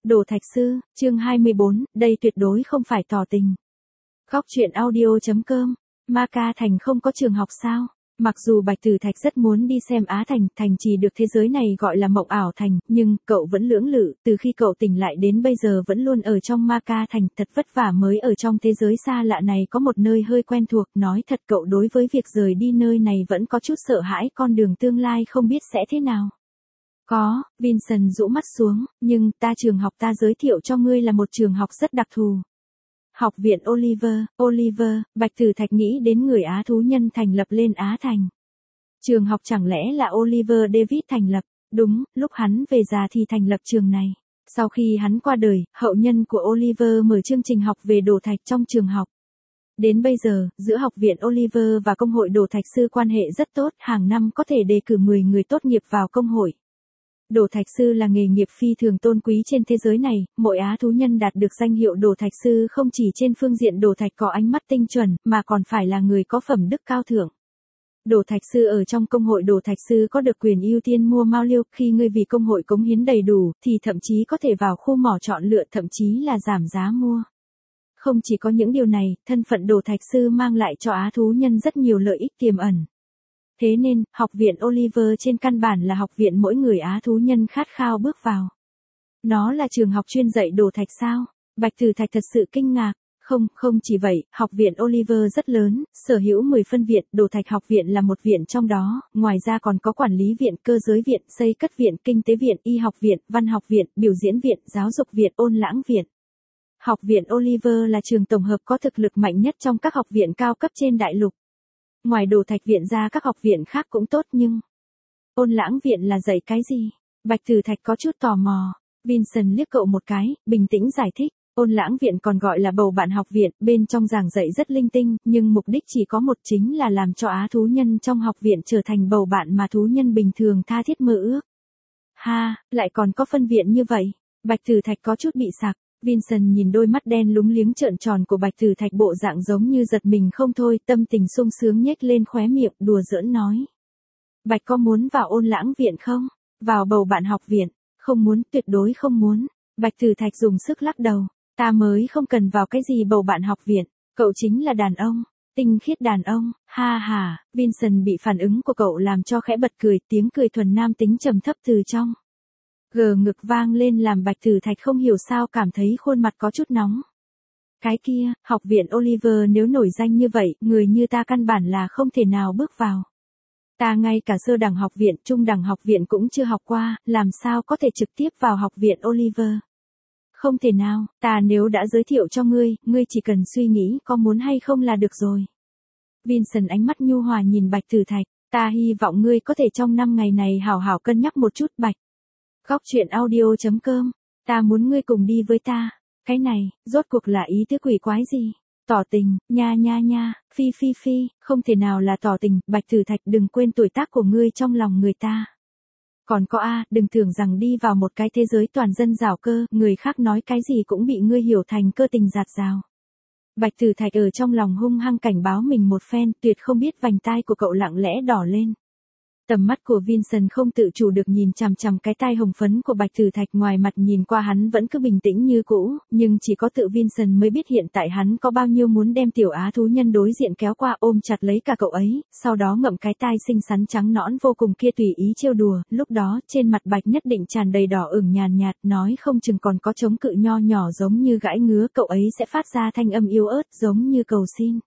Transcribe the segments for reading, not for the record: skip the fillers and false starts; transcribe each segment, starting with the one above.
Đồ Thạch Sư, chương 24, đây tuyệt đối không phải tỏ tình. Góc truyện audio.com, Ma Ca Thành không có trường học sao? Mặc dù Bạch Tử Thạch rất muốn đi xem Á Thành, thành trì được thế giới này gọi là mộng ảo thành, nhưng cậu vẫn lưỡng lự, từ khi cậu tỉnh lại đến bây giờ vẫn luôn ở trong Ma Ca Thành, thật vất vả mới ở trong thế giới xa lạ này có một nơi hơi quen thuộc, nói thật cậu đối với việc rời đi nơi này vẫn có chút sợ hãi, con đường tương lai không biết sẽ thế nào. Có, Vincent rũ mắt xuống, nhưng trường học ta giới thiệu cho ngươi là một trường học rất đặc thù. Học viện Oliver, Bạch Tử Thạch nghĩ đến người Á thú nhân thành lập lên Á Thành. Trường học chẳng lẽ là Oliver David thành lập? Đúng, lúc hắn về già thì thành lập trường này. Sau khi hắn qua đời, hậu nhân của Oliver mở chương trình học về đồ thạch trong trường học. Đến bây giờ, giữa học viện Oliver và công hội đồ thạch sư quan hệ rất tốt, hàng năm có thể đề cử 10 người tốt nghiệp vào công hội. Đồ thạch sư là nghề nghiệp phi thường tôn quý trên thế giới này, mỗi Á thú nhân đạt được danh hiệu đồ thạch sư không chỉ trên phương diện đồ thạch có ánh mắt tinh chuẩn, mà còn phải là người có phẩm đức cao thượng. Đồ thạch sư ở trong công hội đồ thạch sư có được quyền ưu tiên mua mao liêu, khi ngươi vì công hội cống hiến đầy đủ, thì thậm chí có thể vào khu mỏ chọn lựa, thậm chí là giảm giá mua. Không chỉ có những điều này, thân phận đồ thạch sư mang lại cho Á thú nhân rất nhiều lợi ích tiềm ẩn. Thế nên, học viện Oliver trên căn bản là học viện mỗi người Á thú nhân khát khao bước vào. Nó là trường học chuyên dạy đồ thạch sao? Bạch Tử Thạch thật sự kinh ngạc. Không chỉ vậy, học viện Oliver rất lớn, sở hữu 10 phân viện, đồ thạch học viện là một viện trong đó, ngoài ra còn có quản lý viện, cơ giới viện, xây cất viện, kinh tế viện, y học viện, văn học viện, biểu diễn viện, giáo dục viện, ôn lãng viện. Học viện Oliver là trường tổng hợp có thực lực mạnh nhất trong các học viện cao cấp trên đại lục. Ngoài đồ thạch viện ra các học viện khác cũng tốt nhưng... Ôn lãng viện là dạy cái gì? Bạch Tử Thạch có chút tò mò. Vincent liếc cậu một cái, bình tĩnh giải thích. Ôn lãng viện còn gọi là bầu bạn học viện, bên trong giảng dạy rất linh tinh, nhưng mục đích chỉ có một, chính là làm cho Á thú nhân trong học viện trở thành bầu bạn mà thú nhân bình thường tha thiết mơ ước. Ha, lại còn có phân viện như vậy. Bạch Tử Thạch có chút bị sặc. Vincent nhìn đôi mắt đen lúng liếng trợn tròn của Bạch Tử Thạch bộ dạng giống như giật mình không thôi, tâm tình sung sướng nhếch lên khóe miệng, đùa giỡn nói. Bạch có muốn vào ôn lãng viện không? Vào bầu bạn học viện? Không muốn, tuyệt đối không muốn. Bạch Tử Thạch dùng sức lắc đầu. Ta mới không cần vào cái gì bầu bạn học viện, cậu chính là đàn ông, tinh khiết đàn ông, ha ha, Vincent bị phản ứng của cậu làm cho khẽ bật cười, tiếng cười thuần nam tính trầm thấp từ trong. Ngực vang lên làm Bạch Tử Thạch không hiểu sao cảm thấy khuôn mặt có chút nóng. Cái kia, học viện Oliver nếu nổi danh như vậy, người như ta căn bản là không thể nào bước vào. Ta ngay cả sơ đẳng học viện, trung đẳng học viện cũng chưa học qua, làm sao có thể trực tiếp vào học viện Oliver. Không thể nào, ta nếu đã giới thiệu cho ngươi chỉ cần suy nghĩ có muốn hay không là được rồi. Vincent ánh mắt nhu hòa nhìn Bạch Tử Thạch, ta hy vọng ngươi có thể trong 5 ngày này hảo hảo cân nhắc một chút Bạch. Góc truyện audio.com, ta muốn ngươi cùng đi với ta. Cái này, rốt cuộc là ý tứ quỷ quái gì? Tỏ tình, nha, phi, không thể nào là tỏ tình, Bạch Tử Thạch đừng quên tuổi tác của ngươi trong lòng người ta. Còn có đừng tưởng rằng đi vào một cái thế giới toàn dân giảo cơ, người khác nói cái gì cũng bị ngươi hiểu thành cơ tình giạt rào. Bạch Tử Thạch ở trong lòng hung hăng cảnh báo mình một phen, tuyệt không biết vành tai của cậu lặng lẽ đỏ lên. Tầm mắt của Vincent không tự chủ được nhìn chằm chằm cái tai hồng phấn của Bạch Tử Thạch, ngoài mặt nhìn qua hắn vẫn cứ bình tĩnh như cũ, nhưng chỉ có tự Vincent mới biết hiện tại hắn có bao nhiêu muốn đem tiểu Á thú nhân đối diện kéo qua ôm chặt lấy cả cậu ấy, sau đó ngậm cái tai xinh xắn trắng nõn vô cùng kia tùy ý trêu đùa, lúc đó trên mặt Bạch nhất định tràn đầy đỏ ửng nhàn nhạt, nói không chừng còn có chống cự nho nhỏ giống như gãi ngứa, cậu ấy sẽ phát ra thanh âm yếu ớt giống như cầu xin.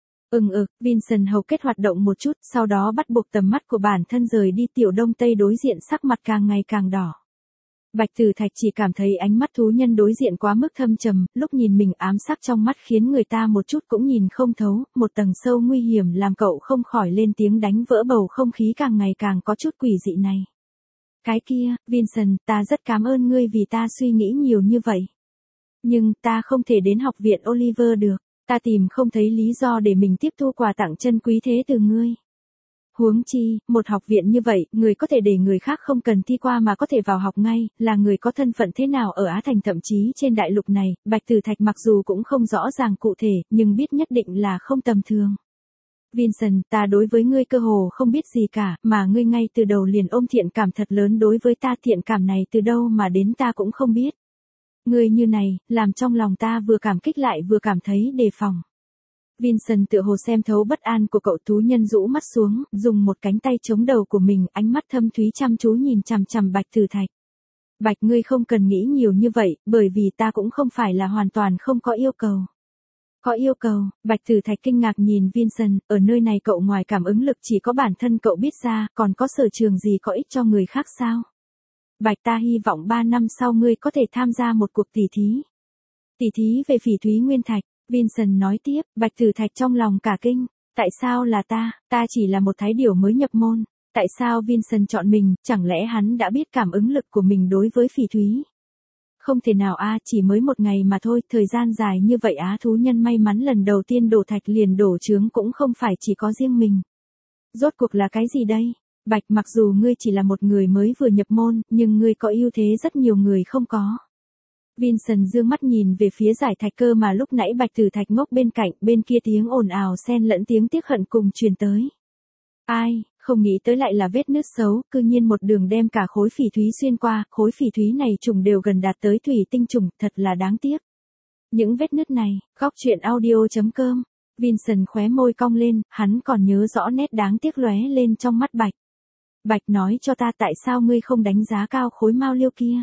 Vincent hầu kết hoạt động một chút, sau đó bắt buộc tầm mắt của bản thân rời đi, tiểu Đông Tây đối diện sắc mặt càng ngày càng đỏ. Bạch Tử Thạch chỉ cảm thấy ánh mắt thú nhân đối diện quá mức thâm trầm, lúc nhìn mình ám sắc trong mắt khiến người ta một chút cũng nhìn không thấu, một tầng sâu nguy hiểm làm cậu không khỏi lên tiếng, đánh vỡ bầu không khí càng ngày càng có chút quỷ dị này. Cái kia, Vincent, ta rất cảm ơn ngươi vì ta suy nghĩ nhiều như vậy. Nhưng, ta không thể đến học viện Oliver được. Ta tìm không thấy lý do để mình tiếp thu quà tặng chân quý thế từ ngươi. Huống chi, một học viện như vậy, người có thể để người khác không cần thi qua mà có thể vào học ngay, là người có thân phận thế nào ở Á Thành thậm chí trên đại lục này, Bạch Tử Thạch mặc dù cũng không rõ ràng cụ thể, nhưng biết nhất định là không tầm thường. Vincent, ta đối với ngươi cơ hồ không biết gì cả, mà ngươi ngay từ đầu liền ôm thiện cảm thật lớn đối với ta, thiện cảm này từ đâu mà đến ta cũng không biết. Ngươi như này, làm trong lòng ta vừa cảm kích lại vừa cảm thấy đề phòng. Vincent tựa hồ xem thấu bất an của cậu thú nhân rũ mắt xuống, dùng một cánh tay chống đầu của mình, ánh mắt thâm thúy chăm chú nhìn chằm chằm Bạch Tử Thạch. Bạch, ngươi không cần nghĩ nhiều như vậy, bởi vì ta cũng không phải là hoàn toàn không có yêu cầu. Có yêu cầu? Bạch Tử Thạch kinh ngạc nhìn Vincent, ở nơi này cậu ngoài cảm ứng lực chỉ có bản thân cậu biết ra, còn có sở trường gì có ích cho người khác sao? Bạch, ta hy vọng 3 năm sau ngươi có thể tham gia một cuộc tỷ thí. Tỷ thí về phỉ thúy nguyên thạch, Vincent nói tiếp. Bạch Tử Thạch trong lòng cả kinh. Tại sao là ta chỉ là một thái điểu mới nhập môn. Tại sao Vincent chọn mình, chẳng lẽ hắn đã biết cảm ứng lực của mình đối với phỉ thúy? Không thể nào chỉ mới một ngày mà thôi, thời gian dài như vậy thú nhân may mắn lần đầu tiên đổ thạch liền đổ trướng cũng không phải chỉ có riêng mình. Rốt cuộc là cái gì đây? Bạch, mặc dù ngươi chỉ là một người mới vừa nhập môn, nhưng ngươi có ưu thế rất nhiều người không có. Vincent dương mắt nhìn về phía giải thạch cơ mà lúc nãy Bạch Tử Thạch ngốc bên cạnh, bên kia tiếng ồn ào xen lẫn tiếng tiếc hận cùng truyền tới. Ai, không nghĩ tới lại là vết nứt xấu, cư nhiên một đường đem cả khối phỉ thúy xuyên qua, khối phỉ thúy này trùng đều gần đạt tới thủy tinh trùng, thật là đáng tiếc. Những vết nứt này, góc truyện audio.com. Vincent khóe môi cong lên, hắn còn nhớ rõ nét đáng tiếc lóe lên trong mắt Bạch. Bạch, nói cho ta tại sao ngươi không đánh giá cao khối mao liêu kia?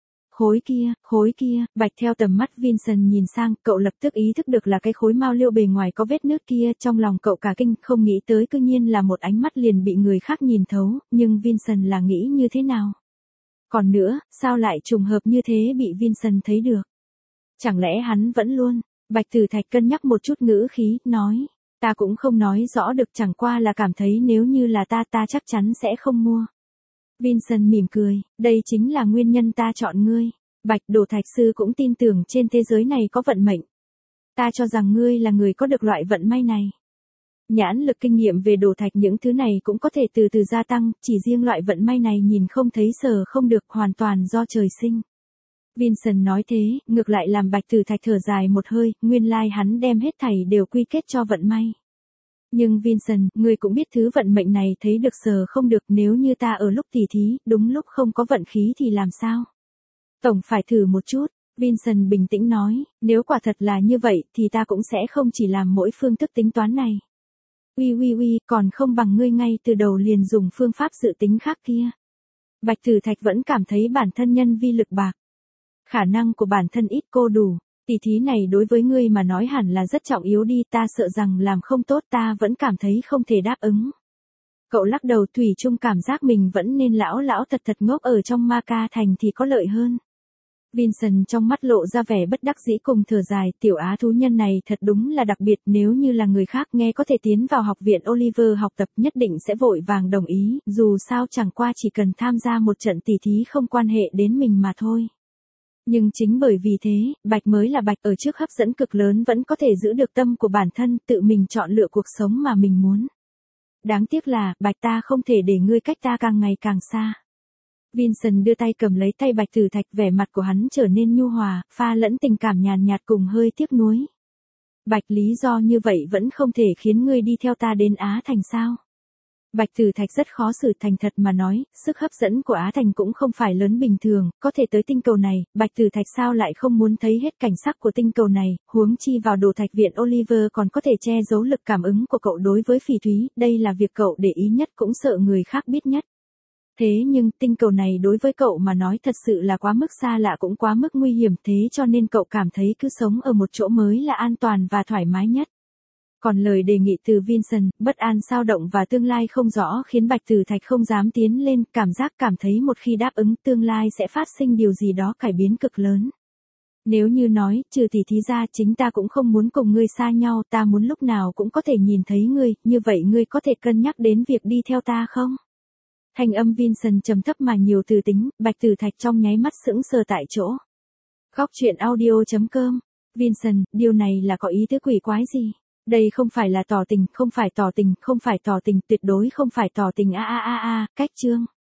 Khối kia, Bạch theo tầm mắt Vincent nhìn sang, cậu lập tức ý thức được là cái khối mao liêu bề ngoài có vết nứt kia, trong lòng cậu cả kinh, không nghĩ tới cư nhiên là một ánh mắt liền bị người khác nhìn thấu, nhưng Vincent là nghĩ như thế nào? Còn nữa, sao lại trùng hợp như thế bị Vincent thấy được? Chẳng lẽ hắn vẫn luôn? Bạch Tử Thạch cân nhắc một chút ngữ khí, nói, ta cũng không nói rõ được, chẳng qua là cảm thấy nếu như là ta chắc chắn sẽ không mua. Vincent mỉm cười, đây chính là nguyên nhân ta chọn ngươi. Bạch, đổ thạch sư cũng tin tưởng trên thế giới này có vận mệnh. Ta cho rằng ngươi là người có được loại vận may này. Nhãn lực kinh nghiệm về đổ thạch những thứ này cũng có thể từ từ gia tăng, chỉ riêng loại vận may này nhìn không thấy sờ không được, hoàn toàn do trời sinh. Vincent nói thế, ngược lại làm Bạch Tử Thạch thở dài một hơi, nguyên lai hắn đem hết thảy đều quy kết cho vận may. Nhưng Vincent, ngươi cũng biết thứ vận mệnh này thấy được sờ không được, nếu như ta ở lúc tỉ thí, đúng lúc không có vận khí thì làm sao? Tổng phải thử một chút, Vincent bình tĩnh nói, nếu quả thật là như vậy thì ta cũng sẽ không chỉ làm mỗi phương thức tính toán này. Uy, còn không bằng ngươi ngay từ đầu liền dùng phương pháp dự tính khác kia. Bạch Tử Thạch vẫn cảm thấy bản thân nhân vi lực bạc. Khả năng của bản thân ít cô đủ. Tỷ thí này đối với ngươi mà nói hẳn là rất trọng yếu đi, ta sợ rằng làm không tốt ta vẫn cảm thấy không thể đáp ứng. Cậu lắc đầu, thủy chung cảm giác mình vẫn nên lão thật ngốc ở trong Ma Ca thành thì có lợi hơn. Vincent trong mắt lộ ra vẻ bất đắc dĩ cùng thở dài, tiểu á thú nhân này thật đúng là đặc biệt, nếu như là người khác nghe có thể tiến vào học viện Oliver học tập nhất định sẽ vội vàng đồng ý, dù sao chẳng qua chỉ cần tham gia một trận tỷ thí không quan hệ đến mình mà thôi. Nhưng chính bởi vì thế, Bạch mới là Bạch, ở trước hấp dẫn cực lớn vẫn có thể giữ được tâm của bản thân, tự mình chọn lựa cuộc sống mà mình muốn. Đáng tiếc là, Bạch, ta không thể để ngươi cách ta càng ngày càng xa. Vincent đưa tay cầm lấy tay Bạch Tử Thạch, vẻ mặt của hắn trở nên nhu hòa, pha lẫn tình cảm nhàn nhạt cùng hơi tiếc nuối. Bạch, lý do như vậy vẫn không thể khiến ngươi đi theo ta đến Á Thành sao? Bạch Tử Thạch rất khó xử, thành thật mà nói, sức hấp dẫn của Á Thành cũng không phải lớn bình thường, có thể tới tinh cầu này, Bạch Tử Thạch sao lại không muốn thấy hết cảnh sắc của tinh cầu này, huống chi vào đồ thạch viện Oliver còn có thể che giấu lực cảm ứng của cậu đối với phỉ thúy, đây là việc cậu để ý nhất cũng sợ người khác biết nhất. Thế nhưng tinh cầu này đối với cậu mà nói thật sự là quá mức xa lạ cũng quá mức nguy hiểm, thế cho nên cậu cảm thấy cứ sống ở một chỗ mới là an toàn và thoải mái nhất. Còn lời đề nghị từ Vincent, bất an sao động và tương lai không rõ khiến Bạch Tử Thạch không dám tiến lên, cảm thấy một khi đáp ứng tương lai sẽ phát sinh điều gì đó cải biến cực lớn. Nếu như nói, trừ tỷ thí ra chính ta cũng không muốn cùng ngươi xa nhau, ta muốn lúc nào cũng có thể nhìn thấy ngươi, như vậy ngươi có thể cân nhắc đến việc đi theo ta không? Thanh âm Vincent trầm thấp mà nhiều từ tính, Bạch Tử Thạch trong nháy mắt sững sờ tại chỗ. Góc truyện audio.com. Vincent, điều này là có ý tứ quỷ quái gì? Đây không phải là tỏ tình, không phải tỏ tình, tuyệt đối không phải tỏ tình cách chương.